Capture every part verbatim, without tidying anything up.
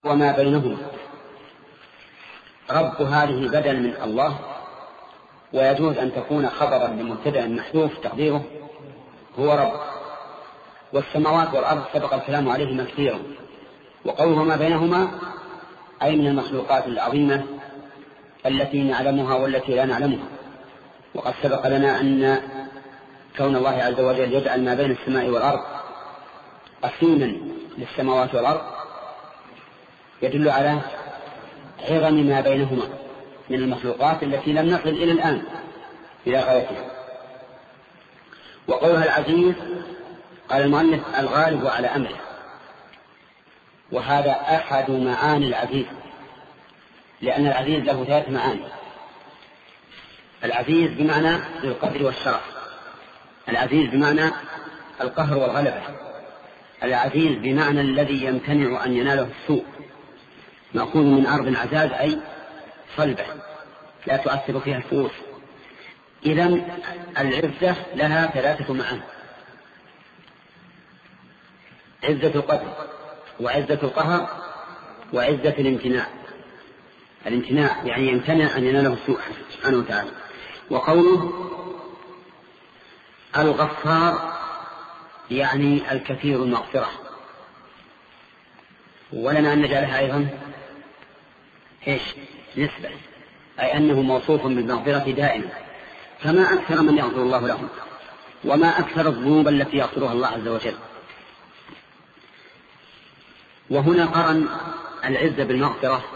وما بينهما. رب هذه بدل من الله، ويجوز أن تكون خبرا لمبتدأ محذوف تقديره هو رب. والسماوات والأرض سبق الكلام عليهما كثيرا، وقوله ما بينهما أي من المخلوقات العظيمة التي نعلمها والتي لا نعلمها. وقد سبق لنا أن كون الله عز وجل يجعل ما بين السماء والأرض قسيما للسماوات والأرض يدل على عظم ما بينهما من المخلوقات التي لم نصل إلى الآن إلى غايتها. وقولها العزيز قال المؤلف الغالب على أمره، وهذا أحد معاني العزيز، لأن العزيز له ثلاث معاني. العزيز بمعنى القدر والشرف، العزيز بمعنى القهر والغلبة، العزيز بمعنى الذي يمتنع أن يناله السوء، مأخوذ من أرض عزاز أي صلبة لا تؤثر فيها الفؤوس. إذن العزة لها ثلاثة معاني: عزة القدر، وعزة القهر، وعزة الامتناع. الامتناع يعني يمتنع أن يناله السوء سبحانه وتعالى. وقوله الغفار يعني الكثير المغفرة، ولنا أن نجعلها أيضا إيش نسبة، أي أنه موصوف بالمغفرة دائما، فما أكثر من يغفر الله لهم، وما أكثر الذنوب التي يغفرها الله عز وجل. وهنا قرن العزة بالمغفرة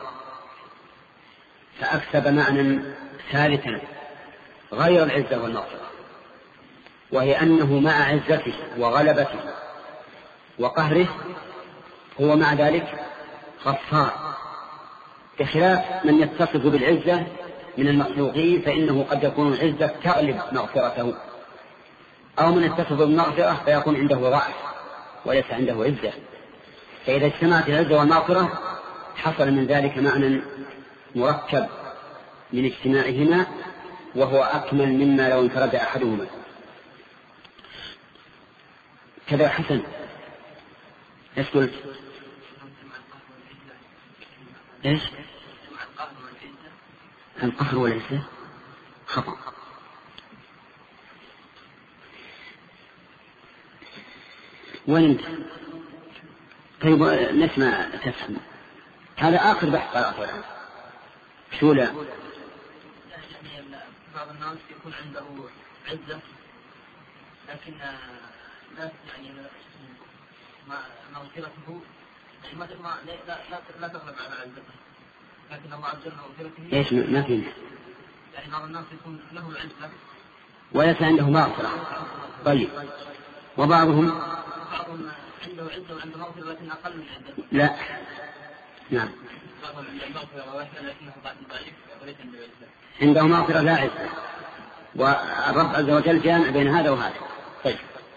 فأكسب معنى ثالثا غير العزة والمغفرة، وهي أنه مع عزته وغلبته وقهره هو مع ذلك غفار، بخلاف من يتصف بالعزة من المخلوقين فإنه قد يكون العزة تغلب مغفرته، أو من يتصف بالمغفرة فيكون عنده ضعف وليس عنده عزة. فإذا اجتمعت العزة والمغفرة حصل من ذلك معنى مركب من اجتماعهما، وهو أكمل مما لو انفرد أحدهما. كذا حسن ايش قلت؟ ايش؟ القهر والعزة خطأ. وين انت؟ طيب نسمع تفهم. هذا آخر بحث قرأته الآن. شو لا؟ بعض الناس يكون عنده عزة لكن لا يعني مغفرته ما لا لا لا تغلب على عزته، لكن الله عز وجل مغفرته ايش ما فهمت؟ يعني بعض الناس يكون له العزة وليس عنده مغفرة. طيب وبعضهم بعضهم عنده عزة وعنده مغفرة لكن أقل من عزته. لا نعم عنده مغفرة لا عزة، والرب عز وجل جامع بين هذا وهذا. طيب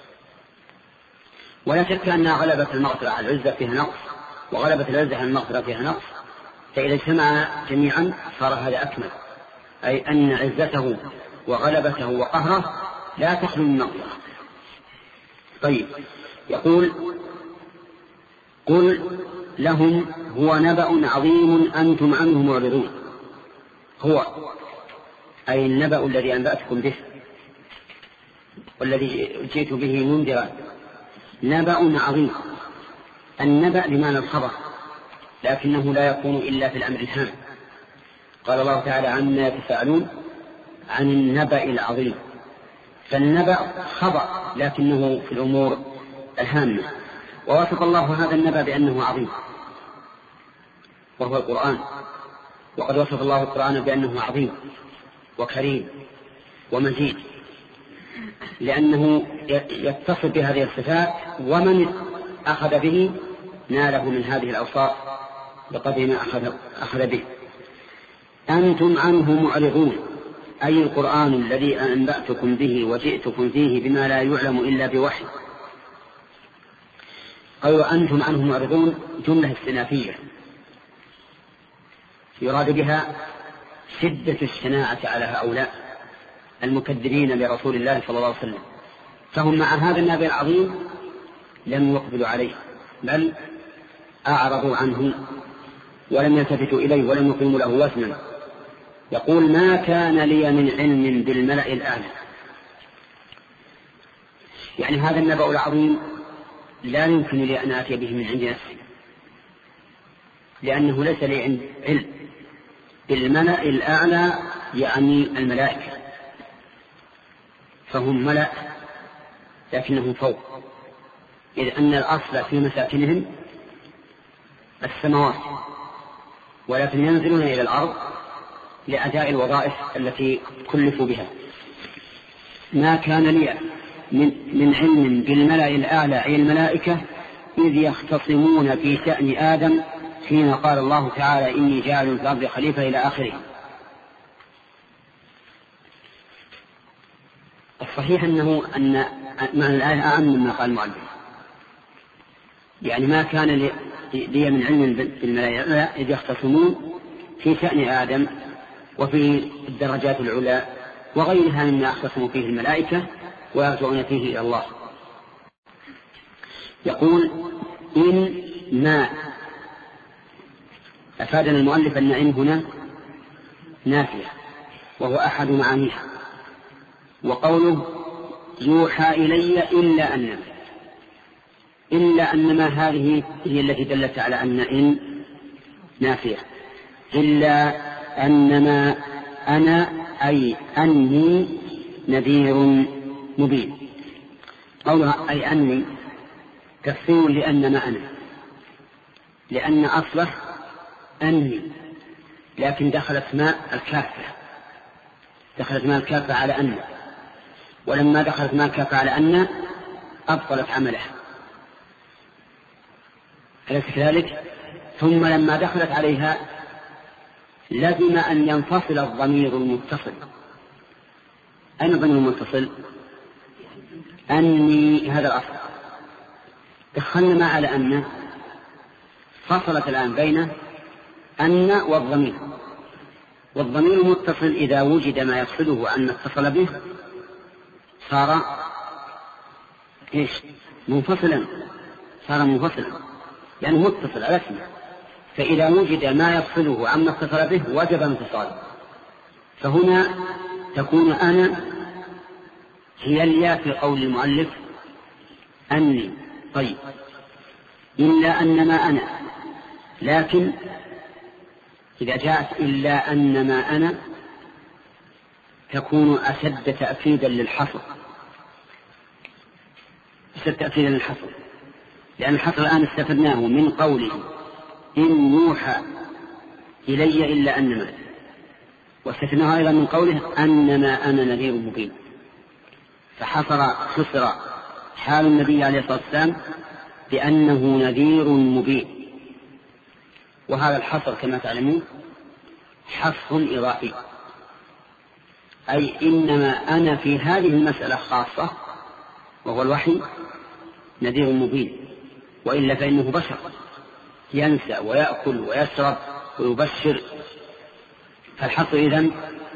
ولا شك أن غلبة المغفرة على العزة فيها نقص، وغلبة العزة على المغفرة فيها نقص، فإذا اجتمع جميعا صار هذا أكمل، أي أن عزته وغلبته وقهره لا تخلو من مغفرة. طيب يقول قل لهم هو نبأ عظيم أنتم عنه معرضون. هو أي النبأ الذي أنبأتكم به والذي جئت به منذرا، نبأ عظيم. النبأ بمعنى الخبر، لكنه لا يكون إلا في الأمر الهام. قال الله تعالى عما يتساءلون عن النبأ العظيم، فالنبأ خبر لكنه في الأمور الهامة. ووصف الله هذا النبأ بأنه عظيم وهو القرآن، وقد وصف الله القرآن بأنه عظيم وكريم ومجيد، لأنه يتصف بهذه الصفات، ومن أخذ به ناله من هذه الأوصاف بقدر ما أخذ, أخذ به. أنتم عنه معرضون أي القرآن الذي أنبأتكم به وجئتكم فيه بما لا يعلم إلا بوحي. قالوا أنتم عنه معرضون جملة استئنافية يراد بها شدة الشناعة على هؤلاء المكذبين لرسول الله صلى الله عليه وسلم، فهم مع هذا النبي العظيم لم يقبلوا عليه بل أعرضوا عنه ولم يلتفتوا إليه ولم يقيموا له وزنا. يقول ما كان لي من علم بالملأ الأعلى، يعني هذا النبأ العظيم لا يمكن لي أن آتي به من عند نفسي، لأنه ليس لي علم بالملأ الأعلى، يعني الملائكة، فهم ملأ لكنهم فوق، إذ أن الأصل في مساكنهم السماوات، ولكن ينزلون إلى الأرض لأداء الوظائف التي كلفوا بها. ما كان لي من, من علم بالملأ الأعلى أي الملائكة إذ يختصمون في شأن آدم حين قال الله تعالى إني جاعل في الأرض خليفة إلى آخره. الصحيح أنه أن معنى الآية أعم مما قال المؤلف، يعني ما كان لي من علم بالملائكة إذ يختصمون في شأن آدم وفي الدرجات العلى وغيرها مما يختصم فيه الملائكة ويرجعون فيه إلى الله. يقول إن ما أفادنا المؤلف أن إن هنا نافية وهو أحد معانيها، وقوله يوحى إلي إلا أن إلا أنما هذه هي التي دلت على أن إن نافية، إلا أنما أنا أي أني نذير مبين. قولها أي أني تفسير لأنما أنا، لأن أصله أني، لكن دخلت ماء الكافة دخلت ماء الكافة على أن، ولما دخلت ماء الكافة على أن أبطلت عملها، أليس كذلك؟ ثم لما دخلت عليها لازم أن ينفصل الضمير المتصل. أين الضمير المتصل؟ أني، هذا الأصل. دخلنا ما على أن، فصلت الآن بين أن والضمير، والضمير متصل إذا وجد ما يفصله أن اتصل به صار إيش؟ منفصلا، صار منفصلا يعني متصل على اسمه، فإذا وجد ما يفصله عما اتصل به وجب انفصاله. فهنا تكون أنا هي الياء في قول المؤلف أني. طيب إلا أنما أنا، لكن إذا جاءت إلا أنما أنا تكون أشد تأكيدا للحصر، أشد تأكيدا للحصر، لأن الحصر الآن استفدناه من قوله إن يوحى إلي إلا أنما، واستفدناه أيضا من قوله أنما أنا نذير مبين، فحصر خسر حال النبي عليه الصلاة والسلام بأنه نذير مبين. وهذا الحصر كما تعلمون حصر إضافي، أي إنما أنا في هذه المسألة خاصة وهو الوحي نذير مبين، وإلا فإنه بشر ينسى ويأكل ويشرب ويبشر، فالحصر إذن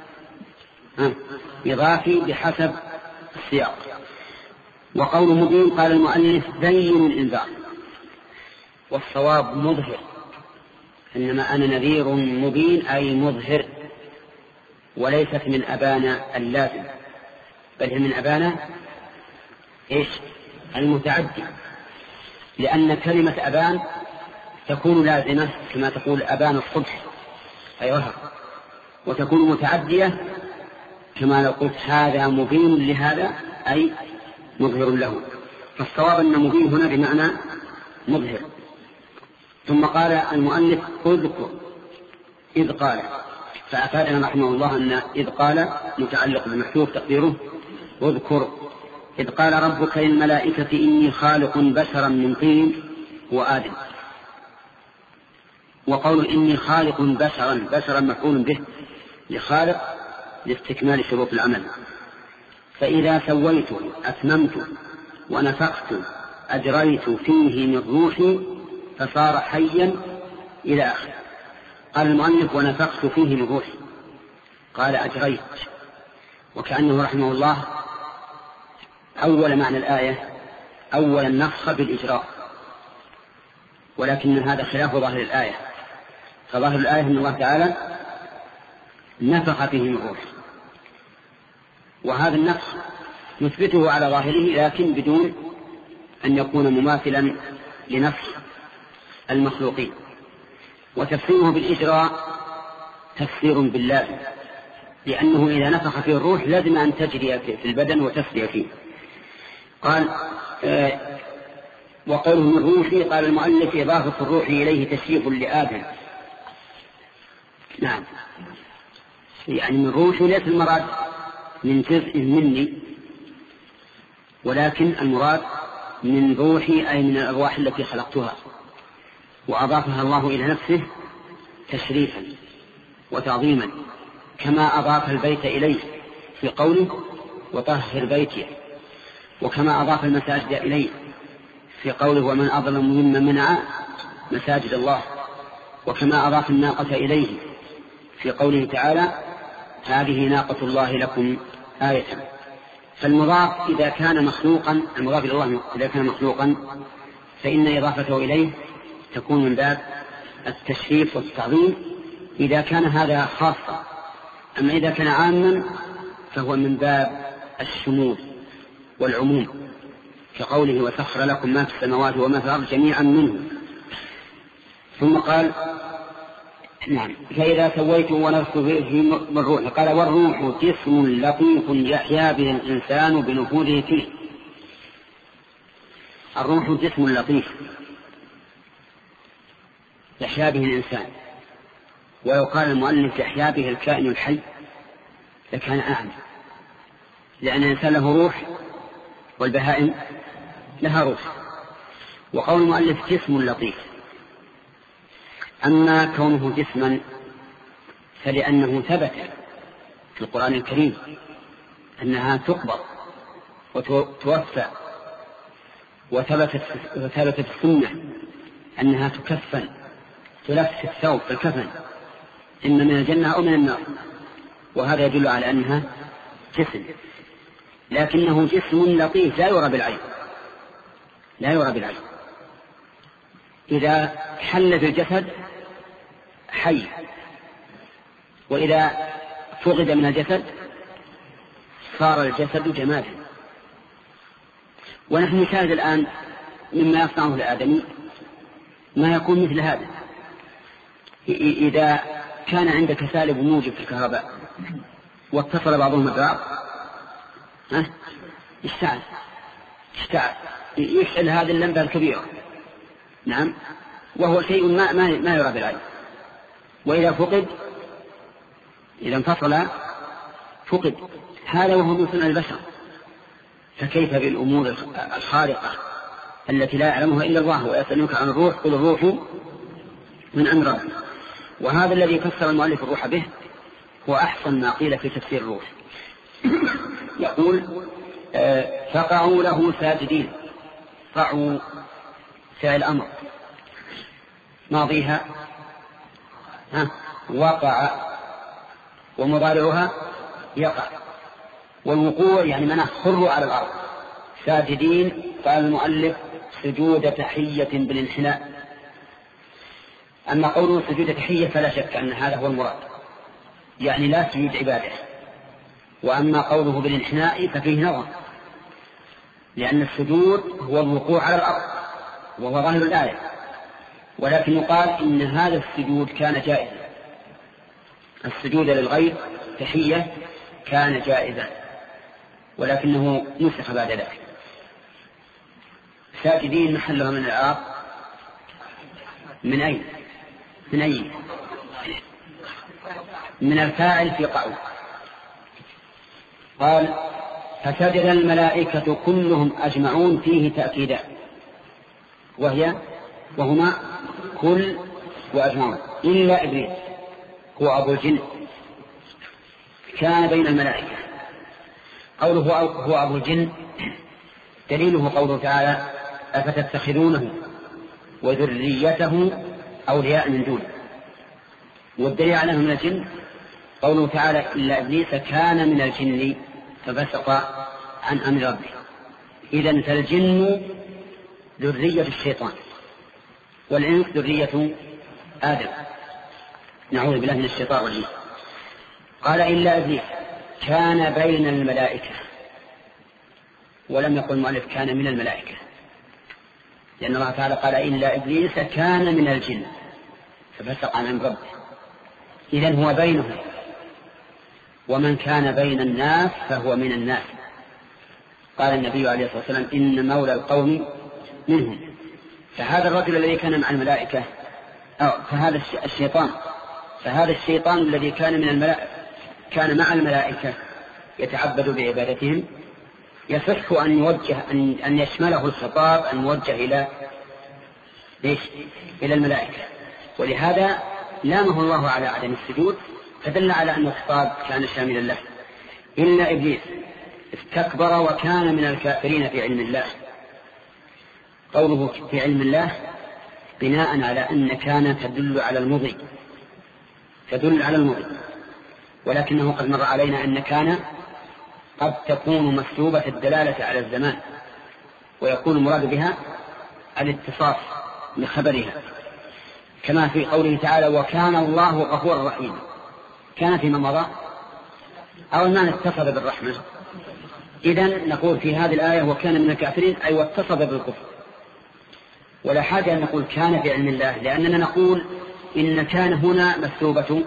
إضافي بحسب السياق. وقول مبين قال المؤلف بين الإنذار، والصواب مظهر، إنما أنا نذير مبين أي مظهر، وليست من أبانا اللازم، بل هي من أبانا إيش؟ المتعدي، لأن كلمة أبان تكون لازمة كما تقول أبان الصبح أي وهر، وتكون متعدية كما لو قلت هذا مبين لهذا أي مظهر له، فالصواب أن مبين هنا بمعنى مظهر. ثم قال المؤلف اذكر إذ قال، فأفادنا رحمه الله أن إذ قال متعلق بمحذوف تقديره اذكر إذ قال ربك للملائكة إني خالق بشرا من طين وآدم. وقول إني خالق بشرا، بشرا مفعول به لخالق لاستكمال شروط العمل، فإذا سويته أتممت ونفخت أجريت فيه من روحي فصار حيا إلى آخر. قال المؤلف ونفخت فيه من روحي، قال أجريت، وكأنه رحمه الله أول معنى الآية أول النفخ بالإجراء، ولكن هذا خلاف ظاهر الآية، فظاهر الآية أن الله تعالى نفخ فيه من روح، وهذا النفخ نثبته على ظاهره لكن بدون أن يكون مماثلا لنفخ المخلوقين. وتفسيره بالإجراء تفسير بالله، لأنه إذا نفخ فيه الروح لازم أن تجري في البدن وتسري فيه. قال آه وقوله من روحي، قال المؤلف إضافة الروح إليه تشريف لآدم. نعم، يعني من روحي ليس المراد من جزء مني، ولكن المراد من روحي أي من الأرواح التي خلقتها، وأضافها الله إلى نفسه تشريفا وتعظيما، كما أضاف البيت إليه في قوله وطهر بيتي، وكما أضاف المساجد إليه في قوله ومن أظلم ممن منع مساجد الله، وكما أضاف الناقة إليه في قوله تعالى هذه ناقة الله لكم آية. فالمضاف إذا كان مخلوقا، المضاف إلى الله إذا كان مخلوقا فإن إضافته إليه تكون من باب التشريف والتعظيم إذا كان هذا خاصا، أما إذا كان عاما فهو من باب الشمول والعموم، كقوله وسخر لكم ما في السماوات وما في الأرض جميعا منه. ثم قال نعم فإذا سويت ونفخت فيه من روح، قال والروح جسم لطيف يحيا به الإنسان بنفوذه فيه. الروح جسم لطيف يحيا به الإنسان، ولو قال المؤلف يحيا به الكائن الحي لكان أعم، لأن الإنسان له روح والبهائم لها روح. وقول المؤلف جسم لطيف، أما كونه جسما فلأنه ثبت في القرآن الكريم أنها تقبض وتوفى، وثبتت وثبتت السنة أنها تكفن تلف في الثوب في الكفن إما من الجنة أو من النار، وهذا يدل على أنها جسم، لكنه جسم لطيف لا يرى بالعين، لا يرى بالعين. إذا حل في الجسد حي، وإذا فقد من الجسد صار الجسد جمادا. ونحن نشاهد الآن مما يصنعه الآدمي ما يكون مثل هذا. إذا كان عندك سالب موجب في الكهرباء واتصل بعضهم ببعض اشتعل اشتعل يشعل هذه اللمبة الكبيرة، نعم، وهو شيء ما, ما, ما يرى بالعين. وإذا فقد إذا انفصل فقد، هذا وهو من صنع البشر، فكيف بالأمور الخارقة التي لا يعلمها إلا الله؟ ويسألونك عن الروح قل الروح من أمر ربي. وهذا الذي فسر المؤلف الروح به هو أحسن ما قيل في تفسير الروح. يقول فقعوا له ساجدين. قعوا فعل أمر ماضيها ها وقع، ومضارعها يقع، والوقوع يعني من خروا على الأرض. ساجدين قال المؤلف سجود تحية بالانحناء. أما قوله سجود تحية فلا شك أن هذا هو المراد، يعني لا سجود عبادة. وأما قوله بالانحناء ففيه نظر، لأن السجود هو الوقوع على الأرض وهو ظاهر الآية، ولكن يقال إن هذا السجود كان جائزا، السجود للغير تحية كان جائزا، ولكنه نسخ بعد ذلك. ساجدين محلها من الأرض من أين؟ من أين؟ من الفاعل في قعو. قال فسجد الملائكة كلهم أجمعون فيه تأكيدا، وهي وهما كل وأجمعون إلا إبليس هو أبو الجن كان بين الملائكة. قوله هو أبو الجن دليله قوله تعالى أفتتخذونه وذريته أولياء من دونه، والدليل على من الجن قوله تعالى إلا إبليس كان من الجن ففسق عن أمر ربه. إذن فالجن ذرية الشيطان والإنس ذرية آدم، نعوذ بالله من الشيطان الرجيم. قال إلا إبليس كان بين الملائكة، ولم يقل المؤلف كان من الملائكة، لأن الله تعالى قال إلا إبليس كان من الجن ففسق عن أمر ربه، إذن هو بينهم، ومن كان بين الناس فهو من الناس. قال النبي عليه الصلاة والسلام إن مولى القوم منهم. فهذا الرجل الذي كان مع الملائكة أو فهذا الشيطان فهذا الشيطان الذي كان من الملائكة كان مع الملائكة يتعبد بعبادتهم، يصح أن يوجه أن, أن يشمله الخطاب أن يوجه إلى ليش؟ إلى الملائكة، ولهذا لامه الله على عدم السجود، فدل على أن الخطاب كان شاملا له. إلا إبليس استكبر وكان من الكافرين في علم الله. قوله في علم الله بناء على أن كان تدل على المضي تدل على المضي ولكنه قد مر علينا أن كان قد تكون مسلوبة الدلالة على الزمان، ويكون المراد بها الاتصاف لخبرها، كما في قوله تعالى وكان الله غفورا رحيما. كان فيما مضى أو المعنى اتصف بالرحمة. إذن نقول في هذه الآية وكان من الكافرين أي واتصف بالكفر، ولا حاجة أن نقول كان في علم الله، لأننا نقول إن كان هنا مسلوبة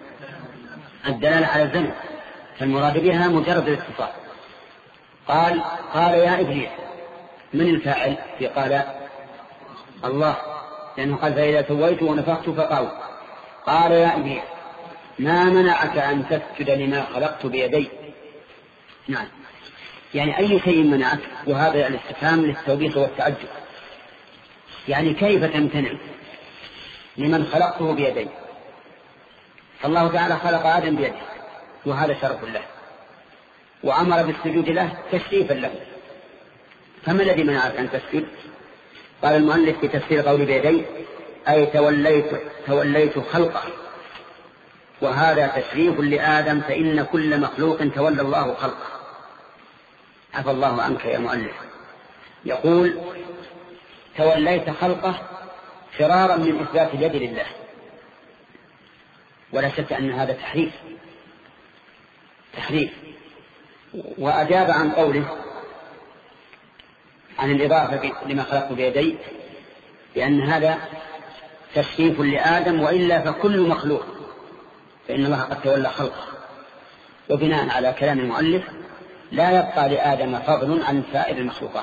الدلالة على الزمن، فالمراد بها مجرد الاتصال. قال قال يا إبليس، من الفاعل في قال؟ الله، لأنه قال فإذا سويت ونفخت فقعوا. قال يا إبليس ما منعك أن تسجد لما خلقت بيدي؟ نعم، يعني أي شيء منعك؟ وهذا الاستفهام للتوبيخ والتعجب، يعني كيف تمتنع لمن خلقته بيدي؟ فالله تعالى خلق آدم بيده وهذا شرف له، وأمر بالسجود له تشريفا له، فما الذي منعك أن تسجد؟ قال المؤلف في تفسير قول بيدي أي توليت, توليت خلقه، وهذا تشريف لآدم، فإن كل مخلوق تولى الله خلقه. عفى الله عنك يا مؤلف. يقول توليت خلقه فرارا من إثبات اليد لله، ولا شك أن هذا تحريف تحريف وأجاب عن قوله عن الإضافة لما خلقت بيدي لأن هذا تشريف لآدم، وإلا فكل مخلوق فإن الله قد تولى خلقه. وبناء على كلام المؤلف لا يبقى لآدم فضل عن سائر المخلوقات،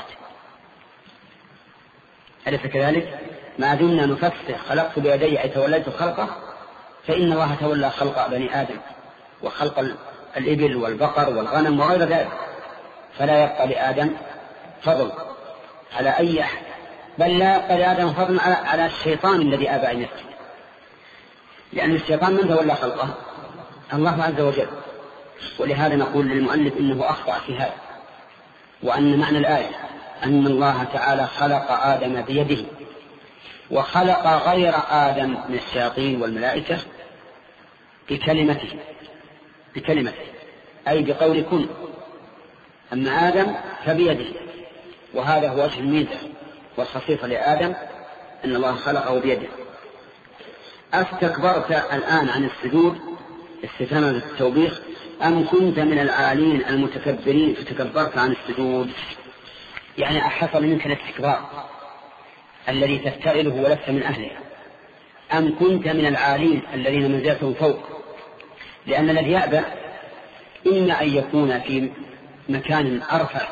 أليس كذلك؟ ما دمنا نفسر خلقت بيدي أي توليت خلقه، فإن الله تولى خلق بني آدم وخلق الإبل والبقر والغنم وغير ذلك، فلا يبقى لآدم فضل على أي أحد، بل لا يبقى لآدم فضل على, على الشيطان الذي أبى أن يسجد، لأن الشيطان من تولى خلقه؟ الله عز وجل. ولهذا نقول للمؤلف إنه أخطأ في هذا، وأن معنى الآية أن الله تعالى خلق آدم بيده وخلق غير آدم من الشياطين والملائكة بكلمته بكلمته أي بقول كن، أما آدم فبيده، وهذا هو وجه الميزة والخصيصة لآدم أن الله خلقه بيده. أستكبرت الآن عن السجود استفهام التوبيخ أم كنت من العالين المتكبرين فتكبرت عن السجود؟ يعني أحصل منك الاستكبار الذي تفتعله ولست من أهله، أم كنت من العالين الذين منزلتهم فوق؟ لأن الذي يأبى إما أن يكون في مكان أرفع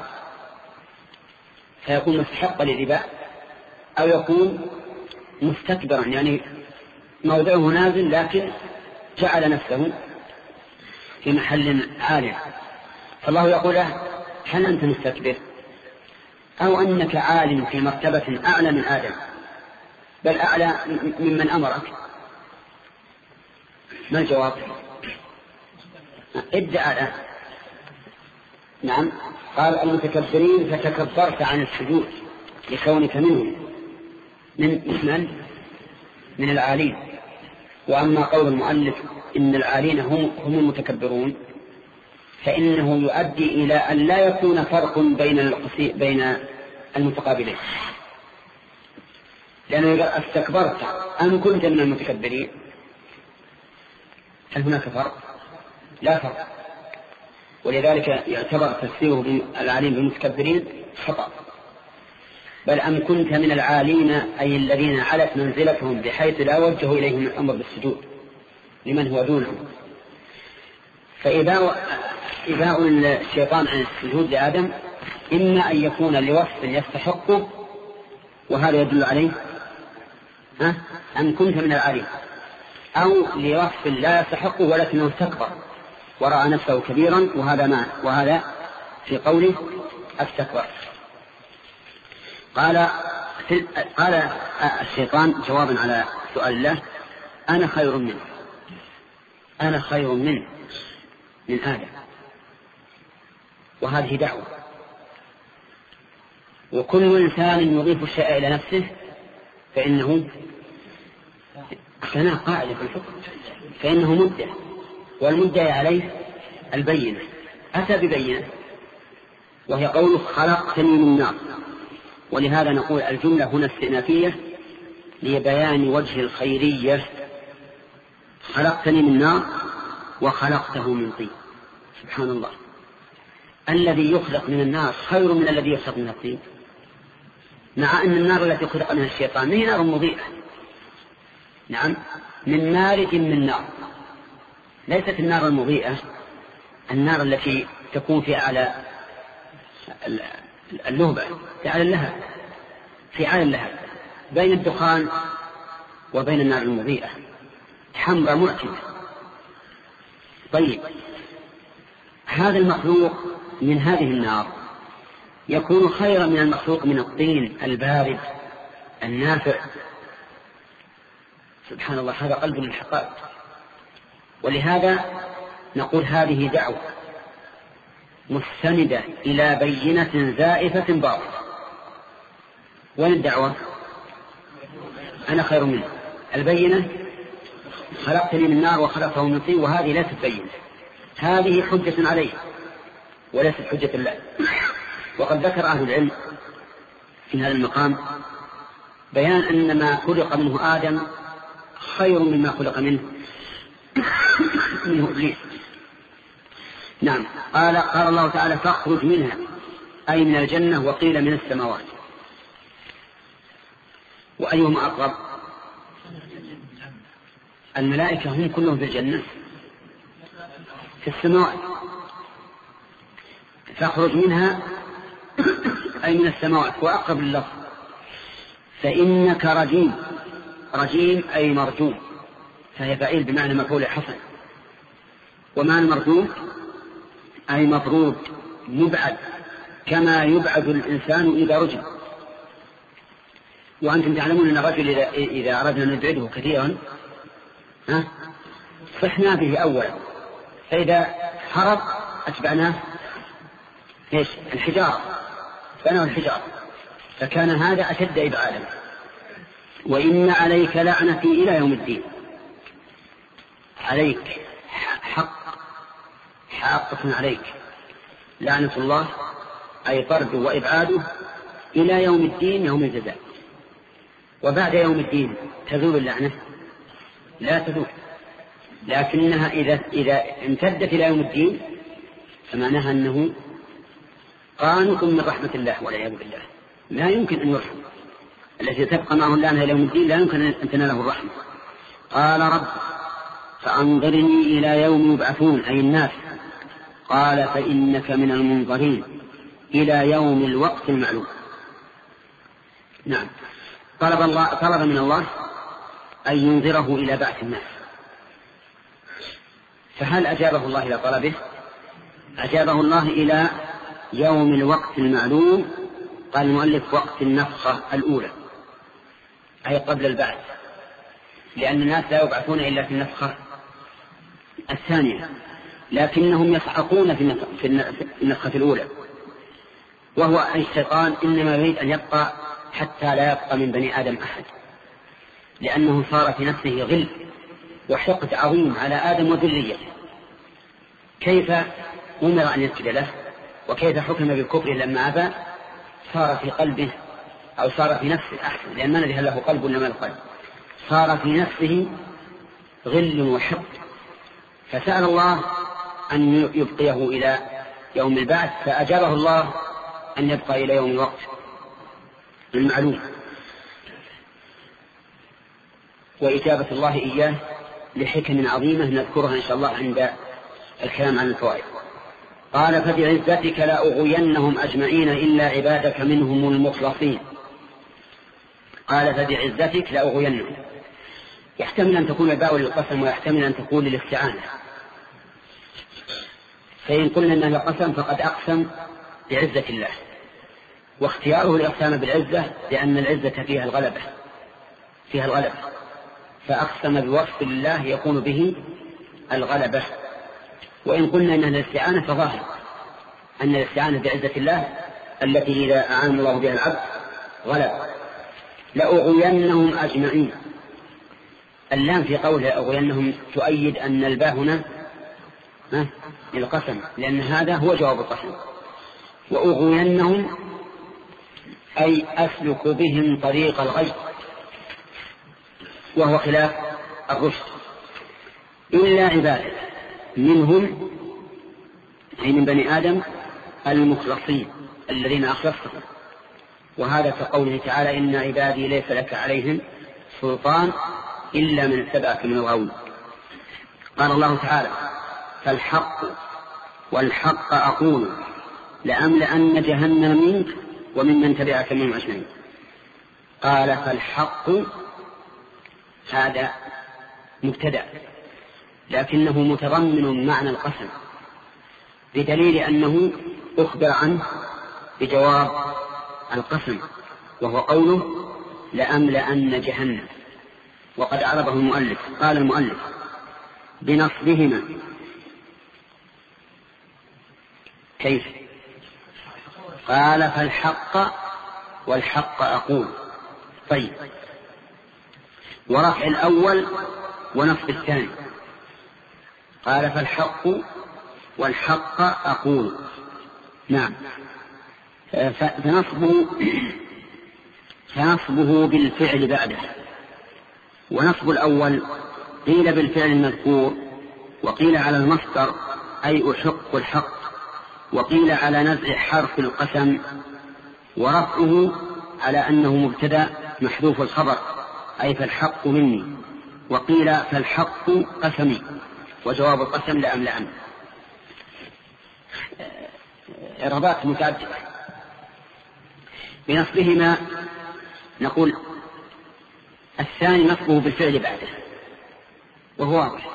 فيكون مستحقا للإباء، أو يكون مستكبرا يعني موضعه نازل لكن جعل نفسه في محل عالي. فالله يقول له هل أنت مستكبر أو أنك عالم في مرتبة أعلى من آدم، بل أعلى ممن أمرك؟ ما الجواب؟ ادعى الآن. نعم، قال المتكبرين فتكبرت عن السجود لكونك منهم من من من العالين. وأما قول المؤلف إن العالين هم هم المتكبرون فإنه يؤدي إلى أن لا يكون فرق بين بين المتقابلين، لأنه يقول استكبرت أم كنت من المتكبرين، هل هناك فرق؟ لا فرق، ولذلك يعتبر تفسيره العالين بالمتكبرين خطأ. بل أن كنت من العالين أي الذين علت منزلتهم بحيث لا وجه إليهم الأمر بالسجود لمن هو دونهم. فإباء الشيطان عن السجود لآدم إما أن يكون لوصف يستحقه، وهذا يدل عليه ها أن كنت من العالين، أو لوصف لا يستحقه ولكنه استكبر ورأى نفسه كبيرا، وهذا ما وهذا في قوله استكبر. قال قال الشيطان جوابا على سؤال الله: أنا خير منه، أنا خير منه من آدم. وهذه دعوة، وكل إنسان يضيف الشيء إلى نفسه فإنه كان قاعدة في الحكم، فإنه مدعي، والمدعي عليه البينة. أتى ببينة وهي قوله: خلقتني من نار. ولهذا نقول الجملة هنا استئنافية لبيان وجه الخيرية. خلقتني من نار وخلقته من طين. سبحان الله، الذي يخلق من النار خير من الذي يخلق من الطين، مع أن النار التي خلق منها الشيطان هي نار مضيئة. نعم، من مارج من نار، ليست النار المضيئة النار التي تكون في على اللهبة، في على اللهب، في على اللهب بين الدخان وبين النار المضيئة، حمراء معتمة. طيب، هذا المخلوق من هذه النار يكون خيرا من المخلوق من الطين البارد النافع. سبحان الله، هذا قلب للحقائق. ولهذا نقول هذه دعوة مستندة إلى بينة زائفة باطلة. وين الدعوة؟ أنا خير منه. البينة: خلقتني من نار وخلقته من طين. وهذه لا تبين، هذه حجة عليه وليست حجة الله. وقد ذكر أهل العلم في هذا المقام بيان أن ما خلق منه آدم خير مما خلق منه منه إبليس. نعم، قال قال الله تعالى: فاخرج منها، أي من الجنة، وقيل من السماوات. وأيهما أقرب؟ الملائكة هم كلهم في الجنة، في السماوات. فاخرج منها أي من السماوات، وأقرب لللفظ. فإنك رجيم. رجيم أي مرجوم، فهي فعيل بمعنى مفعول حسن. ومعنى مرجوم أي مطرود مبعد، كما يبعد الإنسان إذا رجم. وأنتم تعلمون أن الرجل إذا, إذا أردنا نبعده كثيرا ها صحنا به أولا، فإذا هرب أتبعناه إيش؟ الحجارة، فأنا الحجارة. فكان هذا أشد إبعادا. وإن عليك لعنتي إلى يوم الدين. عليك حق حقة عليك لعنة الله، أي طرد وإبعاده إلى يوم الدين، يوم الجزاء. وبعد يوم الدين تزول اللعنة؟ لا تزول، لكنها إذا, إذا امتدت إلى يوم الدين فمعناها أنه قانط من رحمة الله والعياذ بالله، لا يمكن أن يرحم. التي تبقى معه اللعنة إلى يوم الدين لا يمكن أن تناله الرحمة. قال: رب فأنظرني إلى يوم يبعثون، أي الناس. قال: فإنك من المنظرين إلى يوم الوقت المعلوم. نعم، طلب, الله طلب من الله أن ينظره إلى بعث الناس. فهل أجابه الله إلى طلبه؟ أجابه الله إلى يوم الوقت المعلوم. قال المؤلف: وقت النفخة الأولى، أي قبل البعث، لأن الناس لا يبعثون إلا في النفخة الثانية، لكنهم يصعقون في النفخة الأولى. وهو الشيطان إنما يريد أن يبقى حتى لا يبقى من بني آدم أحد، لأنه صار في نفسه غل وحقد عظيم على آدم وذريته. كيف أمر أن يسجد له، وكيف حكم بالكفر لما أبى، صار في قلبه أو صار في نفسه أحسن، لأن ما ندري هل له قلب ولا ما له قلب، صار في نفسه غل وحقد فسأل الله أن يبقيه إلى يوم البعث، فأجابه الله أن يبقى إلى يوم الوقت المعلوم، وإجابة الله إياه لحكم عظيمة نذكرها إن شاء الله عند الكلام عن الفوائد. قال فبعزتك لأغوينهم أجمعين إلا عبادك منهم المخلصين. قال فبعزتك لأغوينهم، يحتمل أن تكون الباء للقسم ويحتمل أن تكون للاستعانة، فإن قلنا أنه القسم فقد أقسم بعزة الله، واختياره الإقسام بالعزة لأن العزة فيها الغلبة فيها الغلبة فأقسم بوصف الله يكون به الغلبة. وإن قلنا أنها الاستعانة فظاهر أن الاستعانة بعزة الله التي إذا أعان الله بها العبد غلب. لأغوينهم أجمعين، اللام في قوله أغوينهم تؤيد أن الباء هنا للقسم، لأن هذا هو جواب القسم. وأغوينهم أي أسلك بهم طريق الغي، وهو خلاف الرشد. إلا عبادك منهم أي من بني آدم المخلصين الذين أخلصتهم، وهذا كقوله تعالى إن عبادي ليس لك عليهم سلطان إلا من اتبعك من الغول. قال الله تعالى فالحق والحق أقول لأملأن جهنم منك وممن تبعك منهم أجمعين. قال فالحق هذا مبتدأ لكنه متضمن معنى القسم بدليل أنه أخبر عنه بجواب القسم، وهو قوله لأملأن جهنم. وقد عربه المؤلف. قال المؤلف بنصبهما كيف؟ قال فالحق والحق أقول. طيب، ورفع الأول ونصب الثاني. قال فالحق والحق أقول. نعم. فنصبه, فنصبه بالفعل بعده. ونصب الأول قيل بالفعل المذكور، وقيل على المصدر أي أحق الحق، وقيل على نزع حرف القسم، ورفعه على أنه مبتدأ محذوف الخبر أي فالحق مني، وقيل فالحق قسمي، وجواب القسم لأملأن. إرهابات متعددة. بنصبهما نقول الثاني نصبه بالفعل بعده، وهو واضح.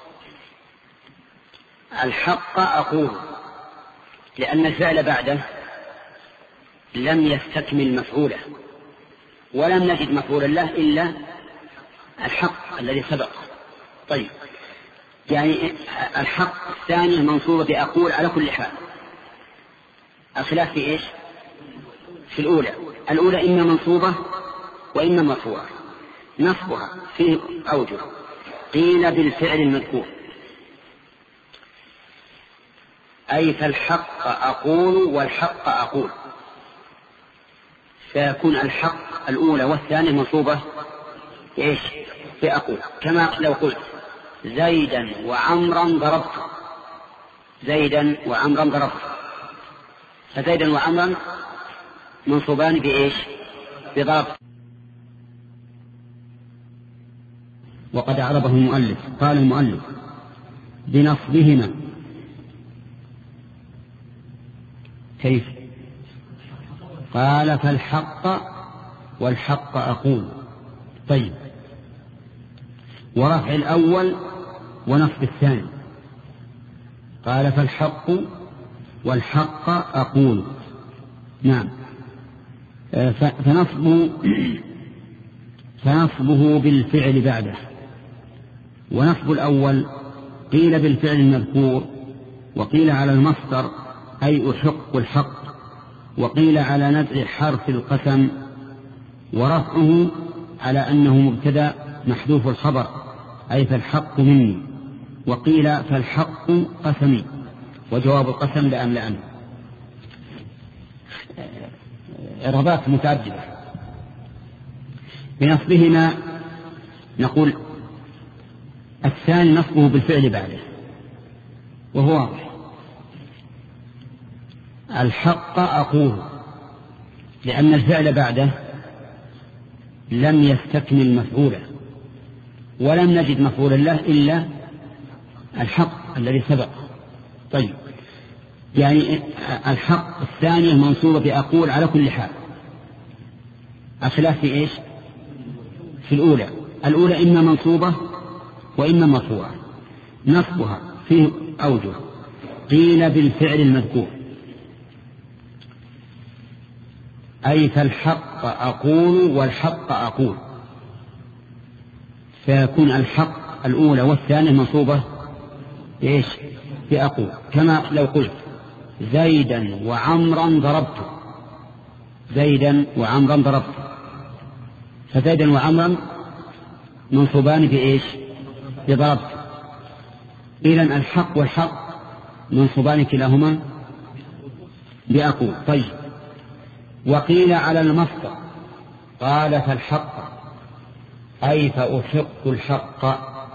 الحق أقول لأن الفعل بعده لم يستكمل مفعوله، ولم نجد مفعولا له إلا الحق الذي سبق. طيب، يعني الحق الثاني منصوب بأقول على كل حال. الخلاف في إيش؟ في الأولى. الأولى إما منصوبة وإما مرفوعة. نصبها في أوجه. قيل بالفعل المذكور أي فالحق أقول والحق أقول، فيكون الحق الأولى والثانية منصوبة إيش؟ في أقول. كما لو قلت زيدا وعمرا ضربت، زيدا وعمرا ضربت، فزيدا وعمرا منصوبان بإيش؟ بضرب. وقد عربه المؤلف. قال المؤلف بنصبهما كيف؟ قال فالحق والحق أقول. طيب، ورفع الأول ونصب الثاني. قال فالحق والحق أقول. نعم. فنصبه, فنصبه بالفعل بعده. ونصب الأول قيل بالفعل المذكور، وقيل على المصدر أي أحق الحق، وقيل على نزع حرف القسم، ورفعه على أنه مبتدأ محذوف الخبر أي فالحق مني، وقيل فالحق قسمي، وجواب القسم لأملأن. إرهابات متعددة. بنصبهما نقول الثاني نصبه بالفعل بعده، وهو واضح. الحق أقول، لأن الفعل بعده لم يستكمل مفعوله، ولم نجد مفعولا له إلا الحق الذي سبق. طيب، يعني الحق الثانية منصوبة بأقول على كل حال، الخلاف في إيش؟ في الأولى. الأولى إما منصوبة وإما مرفوعة. نصبها فيه أوجه. قيل بالفعل المذكور، أي فالحق أقول والحق أقول، فيكون الحق الأولى والثانية منصوبة إيش؟ بأقول، كما لو قلت زيدا وعمرا ضربت، زيدا وعمرا ضربت، فزيدا وعمرا منصوبان بإيش؟ بضربت. إذن الحق والحق منصوبان كلاهما بأقول. طيب، وقيل على المصدر، قال فالحق أي فأحق الحق،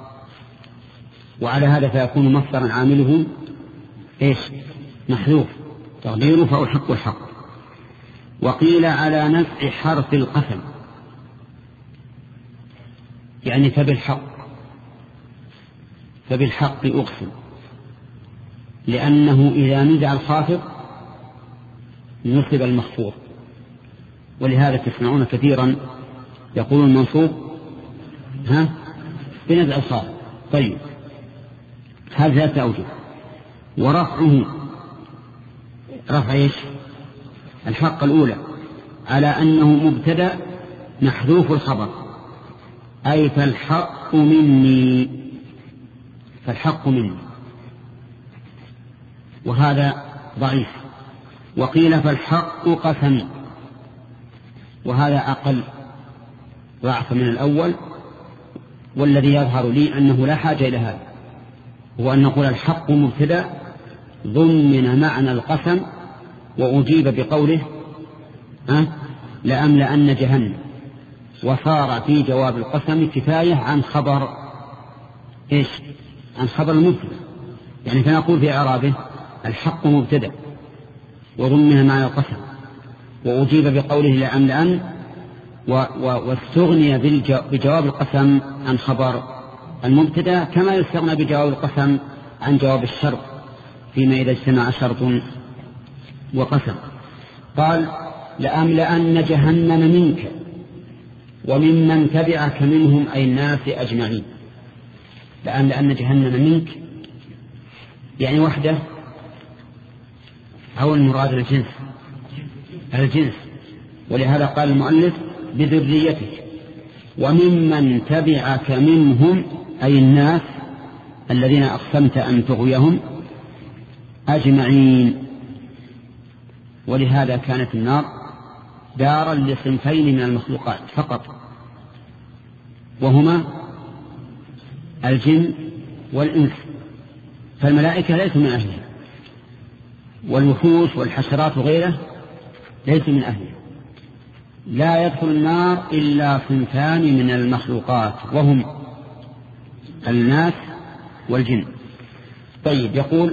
وعلى هذا فيكون مصدرا عامله إيش؟ محذوف، تقديره فأحق الحق. وقيل على نزع حرف القسم، يعني فبالحق، فبالحق أقسم، لأنه إذا نزع الخافض نصب المخفوض، ولهذا تسمعون كثيرا يقول المنصوب ها بنزع الخافض. طيب، هذا ثلاثة أوجه. ورفعه، رفع إيش؟ الحق الأولى على أنه مبتدأ محذوف الخبر، أي فالحق مني، فالحق مني، وهذا ضعيف. وقيل فالحق قسمي، وهذا أقل ضعف من الأول، والذي يظهر لي أنه لا حاجة إلى هذا، هو أن نقول الحق مبتدأ ضمن معنى القسم، وأجيب بقوله أه؟ لأملأن جهنم، وصار في جواب القسم كفاية عن خبر إيش؟ عن خبر المبتدأ. يعني فنقول في إعرابه الحق مبتدأ وضمن معنى القسم، وأجيب بقوله لأملأن، واستغني بجواب القسم عن خبر المبتدأ، كما يستغنى بجواب القسم عن جواب الشرط فيما إذا اجتمع شرط وقسم. قال لأملأن جهنم منك وممن تبعك منهم أي الناس أجمعين. لأملأن جهنم منك يعني وحده أو المراد الجنس، الجنس، ولهذا قال المؤلف بذريتك، وممن تبعك منهم أي الناس الذين أقسمت أن تغويهم أجمعين. ولهذا كانت النار دارا لصنفين من المخلوقات فقط، وهما الجن والإنس، فالملائكة ليسوا من أهلها، والوحوش والحشرات وغيره ليسوا من أهلها. لا يدخل النار إلا صنفان من المخلوقات، وهم الناس والجن. طيب، يقول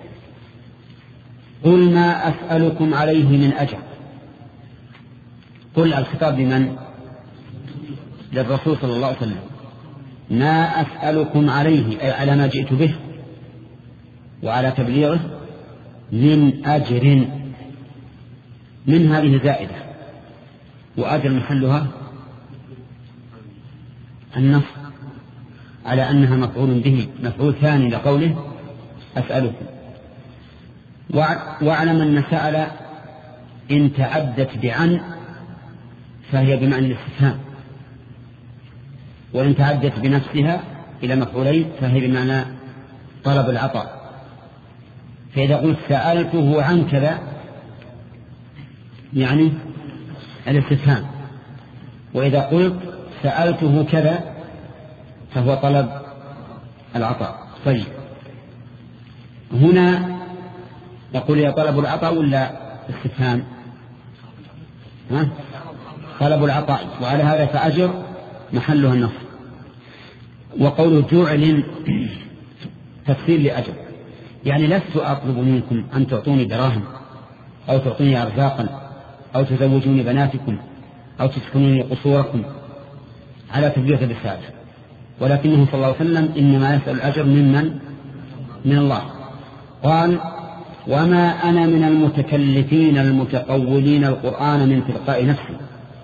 قل ما أسألكم عليه من أجر. قل الخطاب لمن؟ للرسول صلى الله عليه وسلم. ما أسألكم عليه أي على ما جئت به وعلى تبليغه من أجر، من هذه زائدة، وأجر محلها النص على أنها مفعول به، مفعول ثاني لقوله أسألكم. واعلم أن سأل إن تعدت بعن فهي بمعنى الاستفهام، وإن تعدت بنفسها إلى مفعولين فهي بمعنى طلب العطاء. فإذا قلت سألته عن كذا يعني الاستفهام، وإذا قلت سألته كذا فهو طلب العطاء. طيب، هنا نقول يا طلب العطاء ولا استفهام؟ ها؟ طلب العطاء، وعلى هذا فأجر محلها النصب. وقوله جعل تفسير لأجر، يعني لست أطلب منكم أن تعطوني دراهم أو تعطوني أرزاقا أو تزوجوني بناتكم أو تسكنوني قصوركم على تبليغ الرسالة، ولكنه صلى الله عليه وسلم إنما يسأل الأجر ممن من الله. قال وما أنا من المتكلفين المتقولين القرآن من تلقاء نفسي،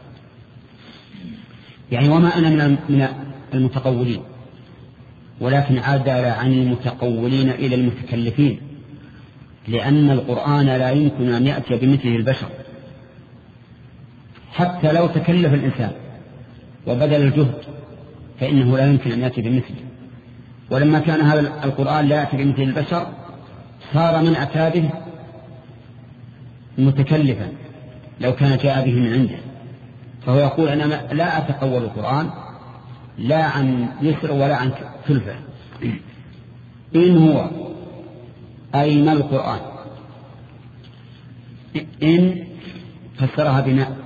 يعني وما أنا من المتقولين، ولكن عاد عن المتقولين إلى المتكلفين، لأن القرآن لا يمكن أن يأتي بمثله البشر حتى لو تكلف الإنسان وبذل الجهد فإنه لا يمكن أن يأتي بمثله. ولما كان هذا القرآن لا يأتي بمثل البشر صار من أتى به متكلفا لو كان جاء به من عنده. فهو يقول أنا لا أتقول القرآن لا عن يسر ولا عن كلفة. إن هو أي ما القرآن، إن فسرها بماء،